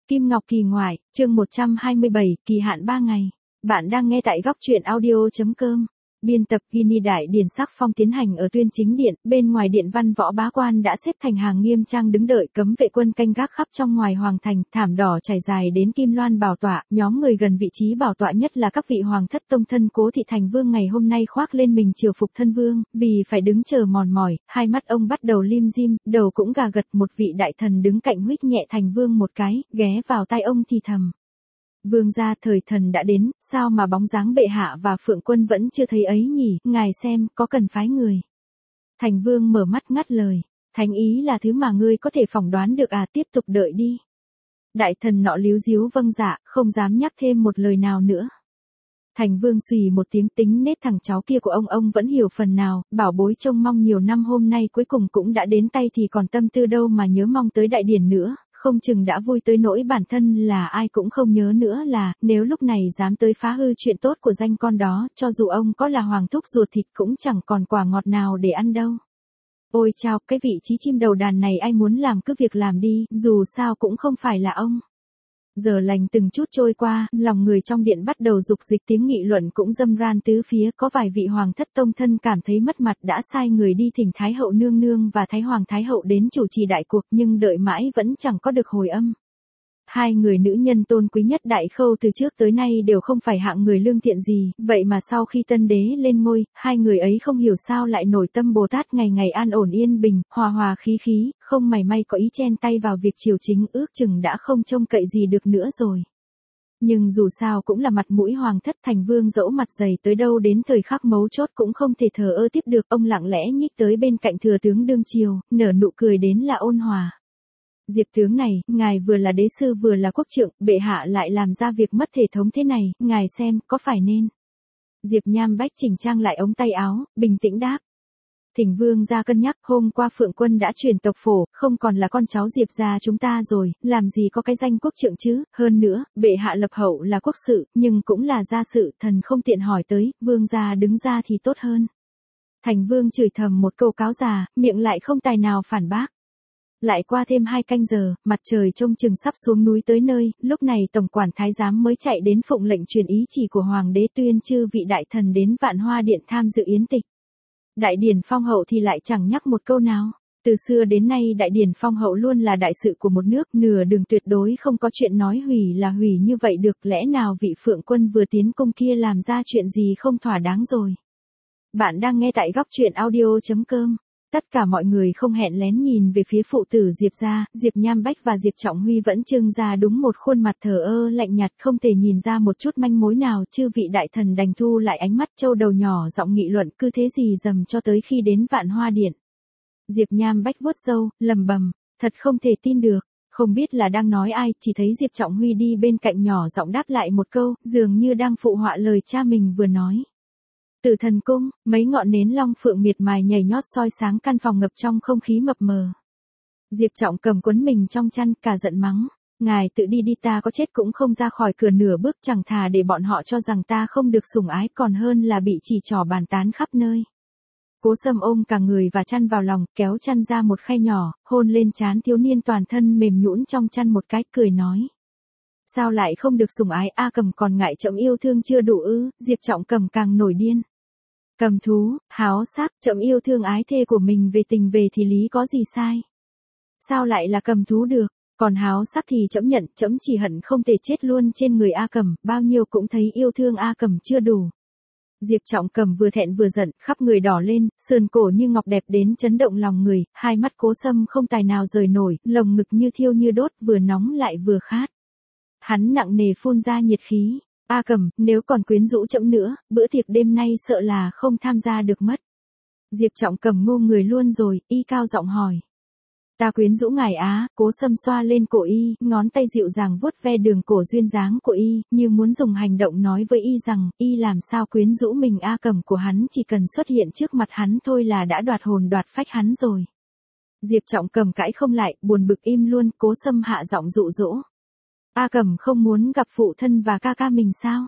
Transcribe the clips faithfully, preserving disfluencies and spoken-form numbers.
Kim Ngọc Kỳ ngoại, chương một trăm hai mươi bảy, kỳ hạn ba ngày. Bạn đang nghe tại góc truyện audio.com. Biên tập Guinea Đại Điển Sắc Phong tiến hành ở Tuyên Chính Điện, bên ngoài điện Văn Võ bá quan đã xếp thành hàng nghiêm trang đứng đợi cấm vệ quân canh gác khắp trong ngoài hoàng thành, thảm đỏ trải dài đến Kim Loan bảo tọa, nhóm người gần vị trí bảo tọa nhất là các vị hoàng thất tông thân Cố thị thành vương ngày hôm nay khoác lên mình triều phục thân vương, vì phải đứng chờ mòn mỏi, hai mắt ông bắt đầu lim dim, đầu cũng gà gật, một vị đại thần đứng cạnh huých nhẹ thành vương một cái, ghé vào tai ông thì thầm. Vương gia, thời thần đã đến, sao mà bóng dáng bệ hạ và phượng quân vẫn chưa thấy ấy nhỉ, ngài xem, có cần phái người. Thành vương mở mắt ngắt lời, thánh ý là thứ mà ngươi có thể phỏng đoán được à, tiếp tục đợi đi. Đại thần nọ líu díu vâng dạ, không dám nhắc thêm một lời nào nữa. Thành vương xùy một tiếng, tính nết thằng cháu kia của ông ông vẫn hiểu phần nào, bảo bối trông mong nhiều năm hôm nay cuối cùng cũng đã đến tay thì còn tâm tư đâu mà nhớ mong tới đại điển nữa. Không chừng đã vui tới nỗi bản thân là ai cũng không nhớ nữa là, nếu lúc này dám tới phá hư chuyện tốt của danh con đó, cho dù ông có là hoàng thúc ruột thịt cũng chẳng còn quả ngọt nào để ăn đâu. Ôi chao, cái vị trí chim đầu đàn này ai muốn làm cứ việc làm đi, dù sao cũng không phải là ông. Giờ lành từng chút trôi qua, lòng người trong điện bắt đầu dục dịch, tiếng nghị luận cũng râm ran tứ phía, có vài vị hoàng thất tông thân cảm thấy mất mặt đã sai người đi thỉnh Thái hậu nương nương và Thái hoàng Thái hậu đến chủ trì đại cuộc, nhưng đợi mãi vẫn chẳng có được hồi âm. Hai người nữ nhân tôn quý nhất Đại Khâu từ trước tới nay đều không phải hạng người lương thiện gì, vậy mà sau khi tân đế lên ngôi, hai người ấy không hiểu sao lại nổi tâm Bồ Tát ngày ngày an ổn yên bình, hòa hòa khí khí, không mảy may có ý chen tay vào việc triều chính, ước chừng đã không trông cậy gì được nữa rồi. Nhưng dù sao cũng là mặt mũi hoàng thất, thành vương dẫu mặt dày tới đâu đến thời khắc mấu chốt cũng không thể thờ ơ tiếp được, ông lặng lẽ nhích tới bên cạnh thừa tướng đương triều, nở nụ cười đến là ôn hòa. Diệp tướng này, ngài vừa là đế sư vừa là quốc trượng, bệ hạ lại làm ra việc mất thể thống thế này, ngài xem, có phải nên. Diệp Nham Bách chỉnh trang lại ống tay áo, bình tĩnh đáp. Thỉnh vương ra cân nhắc, hôm qua phượng quân đã chuyển tộc phổ, không còn là con cháu Diệp gia chúng ta rồi, làm gì có cái danh quốc trượng chứ, hơn nữa, bệ hạ lập hậu là quốc sự, nhưng cũng là gia sự, thần không tiện hỏi tới, vương gia đứng ra thì tốt hơn. Thành vương chửi thầm một câu cáo già, miệng lại không tài nào phản bác. Lại qua thêm hai canh giờ, mặt trời trông chừng sắp xuống núi tới nơi, lúc này tổng quản thái giám mới chạy đến phụng lệnh truyền ý chỉ của hoàng đế, tuyên chư vị đại thần đến Vạn Hoa Điện tham dự yến tịch. Đại điển phong hậu thì lại chẳng nhắc một câu nào. Từ xưa đến nay đại điển phong hậu luôn là đại sự của một nước, nửa đường tuyệt đối không có chuyện nói hủy là hủy như vậy được, lẽ nào vị phượng quân vừa tiến cung kia làm ra chuyện gì không thỏa đáng rồi. Bạn đang nghe tại góc truyện audio.com. Tất cả mọi người không hẹn lén nhìn về phía phụ tử Diệp gia, Diệp Nham Bách và Diệp Trọng Huy vẫn trưng ra đúng một khuôn mặt thờ ơ lạnh nhạt, không thể nhìn ra một chút manh mối nào, chư vị đại thần đành thu lại ánh mắt, châu đầu nhỏ giọng nghị luận, cứ thế gì dầm cho tới khi đến Vạn Hoa Điện. Diệp Nham Bách vuốt râu, lầm bầm, thật không thể tin được, không biết là đang nói ai, chỉ thấy Diệp Trọng Huy đi bên cạnh nhỏ giọng đáp lại một câu, dường như đang phụ họa lời cha mình vừa nói. Từ thần cung, mấy ngọn nến long phượng miệt mài nhảy nhót soi sáng căn phòng ngập trong không khí mập mờ. Diệp Trọng cầm quấn mình trong chăn, cả giận mắng, ngài tự đi đi, ta có chết cũng không ra khỏi cửa nửa bước, chẳng thà để bọn họ cho rằng ta không được sủng ái, còn hơn là bị chỉ trỏ bàn tán khắp nơi. Cố Sâm ôm cả người và chăn vào lòng, kéo chăn ra một khe nhỏ, hôn lên trán thiếu niên toàn thân mềm nhũn trong chăn một cái, cười nói. Sao lại không được sủng ái, A Cầm còn ngại chậm yêu thương chưa đủ ư? Diệp Trọng cầm càng nổi điên. Cầm thú, háo sắc, chậm yêu thương ái thê của mình về tình về thì lý có gì sai? Sao lại là cầm thú được? Còn háo sắc thì chậm nhận, chậm chỉ hận không thể chết luôn trên người A Cầm, bao nhiêu cũng thấy yêu thương A Cầm chưa đủ. Diệp Trọng cầm vừa thẹn vừa giận, khắp người đỏ lên, sườn cổ như ngọc đẹp đến chấn động lòng người, hai mắt Cố Sâm không tài nào rời nổi, lồng ngực như thiêu như đốt, vừa nóng lại vừa khát. Hắn nặng nề phun ra nhiệt khí. A Cầm, nếu còn quyến rũ chậm nữa, bữa tiệc đêm nay sợ là không tham gia được mất. Diệp Trọng cầm ngô người luôn rồi, y cao giọng hỏi. Ta quyến rũ ngài á, Cố Sâm xoa lên cổ y, ngón tay dịu dàng vuốt ve đường cổ duyên dáng của y, như muốn dùng hành động nói với y rằng, y làm sao quyến rũ mình. A Cầm của hắn chỉ cần xuất hiện trước mặt hắn thôi là đã đoạt hồn đoạt phách hắn rồi. Diệp Trọng cầm cãi không lại, buồn bực im luôn, Cố Sâm hạ giọng dụ dỗ. A Cầm không muốn gặp phụ thân và ca ca mình sao?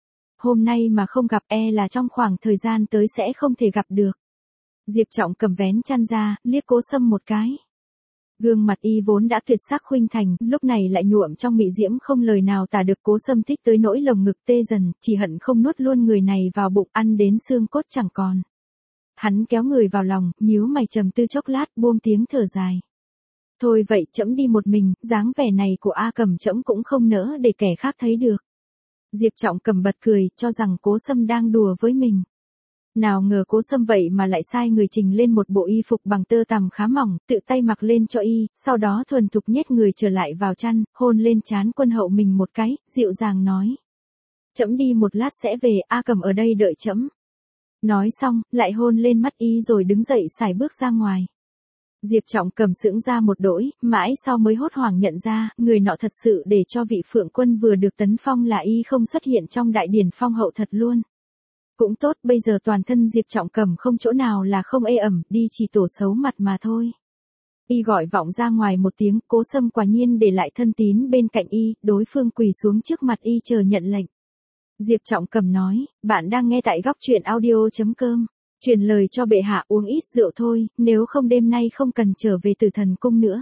Hôm nay mà không gặp e là trong khoảng thời gian tới sẽ không thể gặp được. Diệp Trọng cầm vén chăn ra, liếc Cố Sâm một cái. Gương mặt y vốn đã tuyệt sắc khuynh thành, lúc này lại nhuộm trong mị diễm không lời nào tả được. Cố Sâm thích tới nỗi lồng ngực tê dần, chỉ hận không nuốt luôn người này vào bụng, ăn đến xương cốt chẳng còn. Hắn kéo người vào lòng, nhíu mày trầm tư chốc lát, buông tiếng thở dài. Thôi vậy, trẫm đi một mình, dáng vẻ này của A Cầm trẫm cũng không nỡ để kẻ khác thấy được. Diệp Trọng Cầm bật cười, cho rằng Cố Sâm đang đùa với mình. Nào ngờ Cố Sâm vậy mà lại sai người trình lên một bộ y phục bằng tơ tằm khá mỏng, tự tay mặc lên cho y, sau đó thuần thục nhét người trở lại vào chăn, hôn lên trán Quân Hậu mình một cái, dịu dàng nói. Trẫm đi một lát sẽ về, A Cầm ở đây đợi trẫm. Nói xong, lại hôn lên mắt y rồi đứng dậy xài bước ra ngoài. Diệp Trọng Cầm sững ra một đỗi, mãi sau mới hốt hoảng nhận ra, người nọ thật sự để cho vị Phượng Quân vừa được tấn phong là y không xuất hiện trong đại điển phong hậu thật luôn. Cũng tốt, bây giờ toàn thân Diệp Trọng Cầm không chỗ nào là không ê ẩm, đi chỉ tổ xấu mặt mà thôi. Y gọi vọng ra ngoài một tiếng, Cố Sâm quả nhiên để lại thân tín bên cạnh y, đối phương quỳ xuống trước mặt y chờ nhận lệnh. Diệp Trọng Cầm nói, bạn đang nghe tại góc truyện audio.com. Truyền lời cho bệ hạ uống ít rượu thôi, nếu không đêm nay không cần trở về Tử Thần Cung nữa.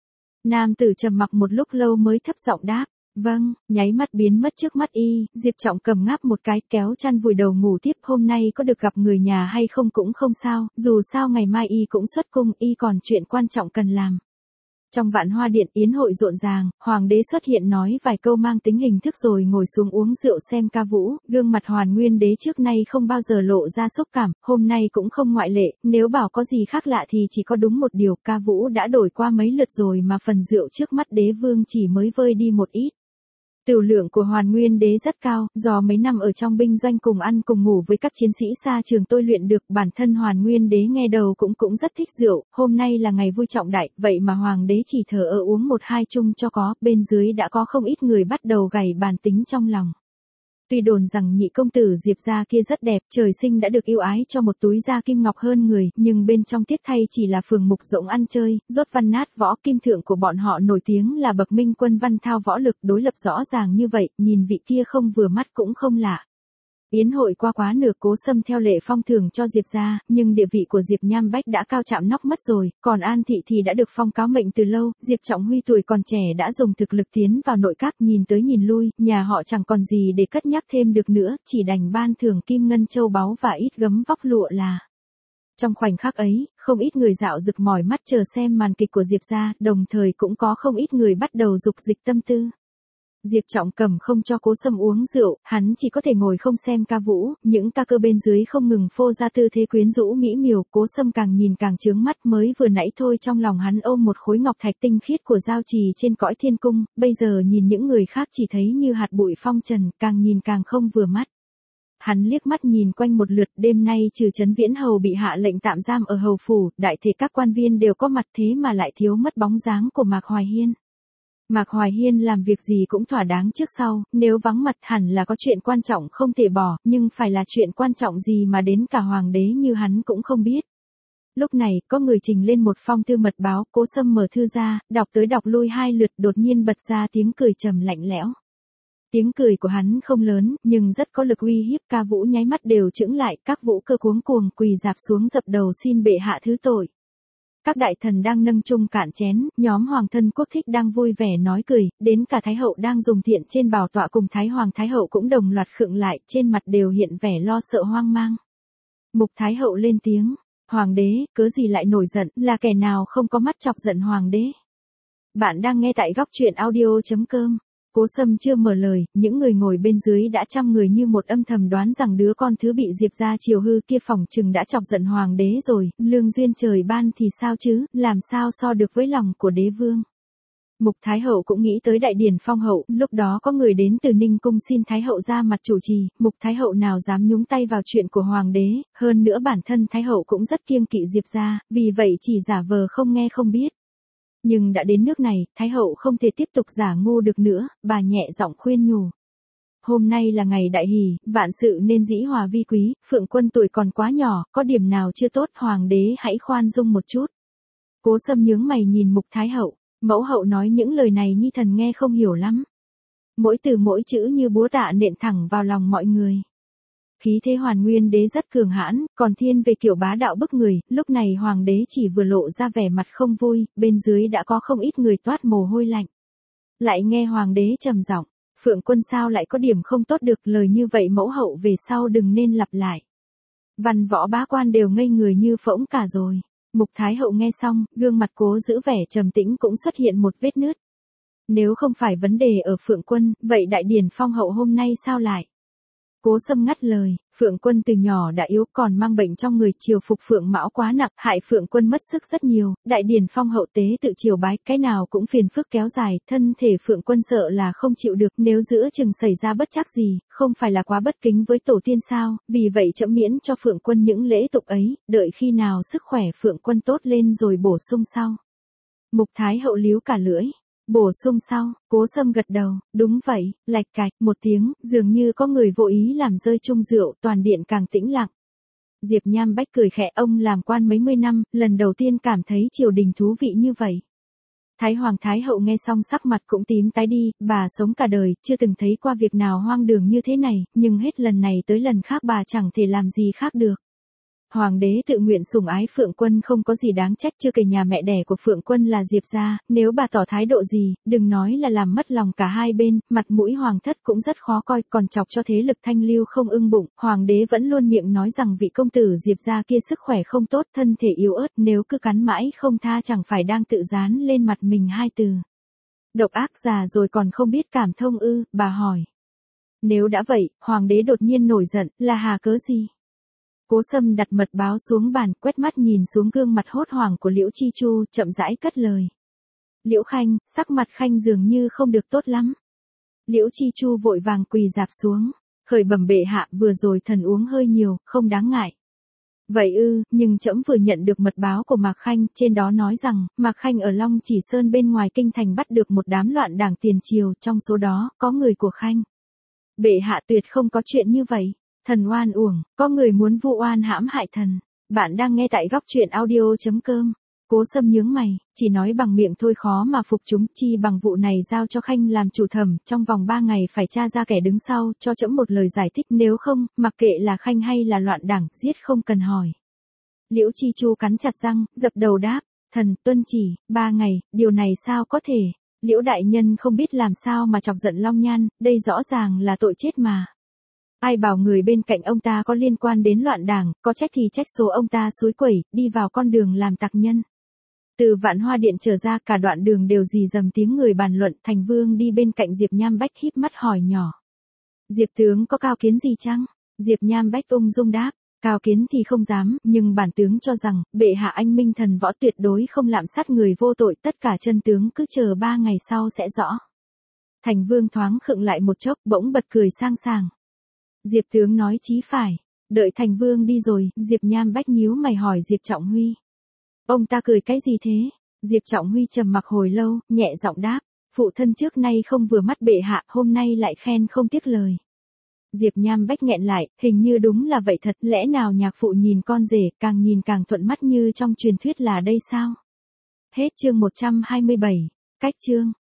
Nam tử trầm mặc một lúc lâu mới thấp giọng đáp, vâng, nháy mắt biến mất trước mắt y, Diệp Trọng Cầm ngáp một cái kéo chăn vùi đầu ngủ tiếp. Hôm nay có được gặp người nhà hay không cũng không sao, dù sao ngày mai y cũng xuất cung, y còn chuyện quan trọng cần làm. Trong Vạn Hoa Điện yến hội rộn ràng, Hoàng đế xuất hiện nói vài câu mang tính hình thức rồi ngồi xuống uống rượu xem ca vũ, gương mặt Hoàn Nguyên đế trước nay không bao giờ lộ ra xúc cảm, hôm nay cũng không ngoại lệ, nếu bảo có gì khác lạ thì chỉ có đúng một điều, ca vũ đã đổi qua mấy lượt rồi mà phần rượu trước mắt đế vương chỉ mới vơi đi một ít. Tửu lượng của Hoàn Nguyên đế rất cao, do mấy năm ở trong binh doanh cùng ăn cùng ngủ với các chiến sĩ xa trường tôi luyện được, bản thân Hoàn Nguyên đế nghe đầu cũng cũng rất thích rượu, hôm nay là ngày vui trọng đại, vậy mà Hoàng đế chỉ thờ ơ uống một hai chung cho có, bên dưới đã có không ít người bắt đầu gảy bàn tính trong lòng. Tuy đồn rằng nhị công tử Diệp gia kia rất đẹp, trời sinh đã được yêu ái cho một túi da kim ngọc hơn người, nhưng bên trong tiếc thay chỉ là phường mục rỗng ăn chơi, rốt văn nát võ. Kim thượng của bọn họ nổi tiếng là bậc minh quân văn thao võ lực, đối lập rõ ràng như vậy, nhìn vị kia không vừa mắt cũng không lạ. Yến hội qua quá nửa, Cố Sâm theo lệ phong thưởng cho Diệp gia, nhưng địa vị của Diệp Nham Bách đã cao chạm nóc mất rồi, còn An Thị thì đã được phong cáo mệnh từ lâu. Diệp Trọng Huy tuổi còn trẻ đã dùng thực lực tiến vào nội các, nhìn tới nhìn lui, nhà họ chẳng còn gì để cất nhắc thêm được nữa, chỉ đành ban thưởng kim ngân châu báu và ít gấm vóc lụa là. Trong khoảnh khắc ấy, không ít người dạo rực mỏi mắt chờ xem màn kịch của Diệp gia, đồng thời cũng có không ít người bắt đầu dục dịch tâm tư. Diệp Trọng Cầm không cho Cố Sâm uống rượu, hắn chỉ có thể ngồi không xem ca vũ, những ca cơ bên dưới không ngừng phô ra tư thế quyến rũ mỹ miều, Cố Sâm càng nhìn càng chướng mắt, mới vừa nãy thôi trong lòng hắn ôm một khối ngọc thạch tinh khiết của giao trì trên cõi thiên cung, bây giờ nhìn những người khác chỉ thấy như hạt bụi phong trần, càng nhìn càng không vừa mắt. Hắn liếc mắt nhìn quanh một lượt, đêm nay trừ Trấn Viễn Hầu bị hạ lệnh tạm giam ở hầu phủ, đại thể các quan viên đều có mặt, thế mà lại thiếu mất bóng dáng của Mạc Hoài Hiên. Mạc Hoài Hiên làm việc gì cũng thỏa đáng trước sau, nếu vắng mặt hẳn là có chuyện quan trọng không thể bỏ, nhưng phải là chuyện quan trọng gì mà đến cả hoàng đế như hắn cũng không biết. Lúc này, có người trình lên một phong thư mật báo, Cố Sâm mở thư ra, đọc tới đọc lui hai lượt, đột nhiên bật ra tiếng cười trầm lạnh lẽo. Tiếng cười của hắn không lớn, nhưng rất có lực uy hiếp, ca vũ nháy mắt đều chững lại, các vũ cơ cuống cuồng quỳ dạp xuống dập đầu xin bệ hạ thứ tội. Các đại thần đang nâng chung cạn chén, nhóm hoàng thân quốc thích đang vui vẻ nói cười, đến cả Thái hậu đang dùng thiện trên bảo tọa cùng Thái hoàng Thái hậu cũng đồng loạt khựng lại, trên mặt đều hiện vẻ lo sợ hoang mang. Mục Thái hậu lên tiếng, Hoàng đế, cớ gì lại nổi giận, là kẻ nào không có mắt chọc giận Hoàng đế. Bạn đang nghe tại góc truyện audio.com. Cố Sâm chưa mở lời, những người ngồi bên dưới đã trăm người như một âm thầm đoán rằng đứa con thứ bị Diệp gia chiều hư kia phỏng chừng đã chọc giận Hoàng đế rồi, lương duyên trời ban thì sao chứ, làm sao so được với lòng của đế vương. Mục Thái hậu cũng nghĩ tới đại điển phong hậu, lúc đó có người đến từ Ninh cung xin Thái hậu ra mặt chủ trì, Mục Thái hậu nào dám nhúng tay vào chuyện của Hoàng đế, hơn nữa bản thân Thái hậu cũng rất kiêng kỵ Diệp gia, vì vậy chỉ giả vờ không nghe không biết. Nhưng đã đến nước này, Thái hậu không thể tiếp tục giả ngu được nữa, bà nhẹ giọng khuyên nhủ. Hôm nay là ngày đại hỷ, vạn sự nên dĩ hòa vi quý, Phượng Quân tuổi còn quá nhỏ, có điểm nào chưa tốt, Hoàng đế hãy khoan dung một chút. Cố Sâm nhướng mày nhìn Mục Thái hậu, mẫu hậu nói những lời này nhi thần nghe không hiểu lắm. Mỗi từ mỗi chữ như búa tạ nện thẳng vào lòng mọi người. Khí thế Hoàn Nguyên đế rất cường hãn, còn thiên về kiểu bá đạo bức người, lúc này hoàng đế chỉ vừa lộ ra vẻ mặt không vui, bên dưới đã có không ít người toát mồ hôi lạnh. Lại nghe hoàng đế trầm giọng, Phượng Quân sao lại có điểm không tốt được, lời như vậy mẫu hậu về sau đừng nên lặp lại. Văn võ bá quan đều ngây người như phỗng cả rồi. Mục Thái hậu nghe xong, gương mặt cố giữ vẻ trầm tĩnh cũng xuất hiện một vết nứt. Nếu không phải vấn đề ở Phượng Quân, vậy đại điển phong hậu hôm nay sao lại? Cố Sâm ngắt lời, Phượng Quân từ nhỏ đã yếu còn mang bệnh trong người, triều phục Phượng Mão quá nặng, hại Phượng Quân mất sức rất nhiều, đại điển phong hậu tế tự triều bái, cái nào cũng phiền phức kéo dài, thân thể Phượng Quân sợ là không chịu được, nếu giữa chừng xảy ra bất trắc gì, không phải là quá bất kính với tổ tiên sao, vì vậy trẫm miễn cho Phượng Quân những lễ tục ấy, đợi khi nào sức khỏe Phượng Quân tốt lên rồi bổ sung sau. Mục Thái hậu líu cả lưỡi. Bổ sung sau, Cố Sâm gật đầu, đúng vậy, lạch cạch, một tiếng, dường như có người vô ý làm rơi chung rượu, toàn điện càng tĩnh lặng. Diệp Nham Bách cười khẽ, ông làm quan mấy mươi năm, lần đầu tiên cảm thấy triều đình thú vị như vậy. Thái Hoàng Thái hậu nghe xong sắc mặt cũng tím tái đi, bà sống cả đời, chưa từng thấy qua việc nào hoang đường như thế này, nhưng hết lần này tới lần khác bà chẳng thể làm gì khác được. Hoàng đế tự nguyện sủng ái Phượng Quân không có gì đáng trách, chưa kể nhà mẹ đẻ của Phượng Quân là Diệp gia, nếu bà tỏ thái độ gì, đừng nói là làm mất lòng cả hai bên, mặt mũi hoàng thất cũng rất khó coi, còn chọc cho thế lực Thanh Lưu không ưng bụng, hoàng đế vẫn luôn miệng nói rằng vị công tử Diệp gia kia sức khỏe không tốt, thân thể yếu ớt, nếu cứ cắn mãi không tha chẳng phải đang tự dán lên mặt mình hai từ. Độc ác già rồi còn không biết cảm thông ư, bà hỏi. Nếu đã vậy, hoàng đế đột nhiên nổi giận, là hà cớ gì? Cố Sâm đặt mật báo xuống bàn, quét mắt nhìn xuống gương mặt hốt hoảng của Liễu Chi Chu, chậm rãi cất lời. Liễu Khanh, sắc mặt Khanh dường như không được tốt lắm. Liễu Chi Chu vội vàng quỳ dạp xuống, khởi bẩm bệ hạ, vừa rồi thần uống hơi nhiều, không đáng ngại. Vậy ư, nhưng trẫm vừa nhận được mật báo của Mạc Khanh, trên đó nói rằng, Mạc Khanh ở Long Chỉ Sơn bên ngoài kinh thành bắt được một đám loạn đảng tiền triều, trong số đó, có người của Khanh. Bệ hạ tuyệt không có chuyện như vậy. Thần oan uổng, có người muốn vu oan hãm hại thần. Bạn đang nghe tại góc truyện audio chấm com. Cố Sâm nhướng mày, chỉ nói bằng miệng thôi khó mà phục chúng, chi bằng vụ này giao cho Khanh làm chủ thẩm, trong vòng ba ngày phải tra ra kẻ đứng sau, cho trẫm một lời giải thích, nếu không, mặc kệ là Khanh hay là loạn đảng, giết không cần hỏi. Liễu Chi Chu cắn chặt răng, dập đầu đáp, thần tuân chỉ, ba ngày, điều này sao có thể? Liễu đại nhân không biết làm sao mà chọc giận Long Nhan, đây rõ ràng là tội chết mà. Ai bảo người bên cạnh ông ta có liên quan đến loạn đảng, có trách thì trách số ông ta xúi quẩy, đi vào con đường làm tặc nhân. Từ Vạn Hoa Điện trở ra cả đoạn đường đều rì rầm tiếng người bàn luận, Thành Vương đi bên cạnh Diệp Nham Bách híp mắt hỏi nhỏ. Diệp tướng có cao kiến gì chăng? Diệp Nham Bách ung dung đáp, cao kiến thì không dám, nhưng bản tướng cho rằng, bệ hạ anh minh thần võ tuyệt đối không lạm sát người vô tội, tất cả chân tướng cứ chờ ba ngày sau sẽ rõ. Thành Vương thoáng khựng lại một chốc, bỗng bật cười sang sảng. Diệp tướng nói chí phải. Đợi Thành Vương đi rồi, Diệp Nham Bách nhíu mày hỏi Diệp Trọng Huy. Ông ta cười cái gì thế? Diệp Trọng Huy trầm mặc hồi lâu, nhẹ giọng đáp. Phụ thân trước nay không vừa mắt bệ hạ, hôm nay lại khen không tiếc lời. Diệp Nham Bách nghẹn lại, hình như đúng là vậy thật, lẽ nào nhạc phụ nhìn con rể, càng nhìn càng thuận mắt như trong truyền thuyết là đây sao? Hết chương một trăm hai mươi bảy, cách chương.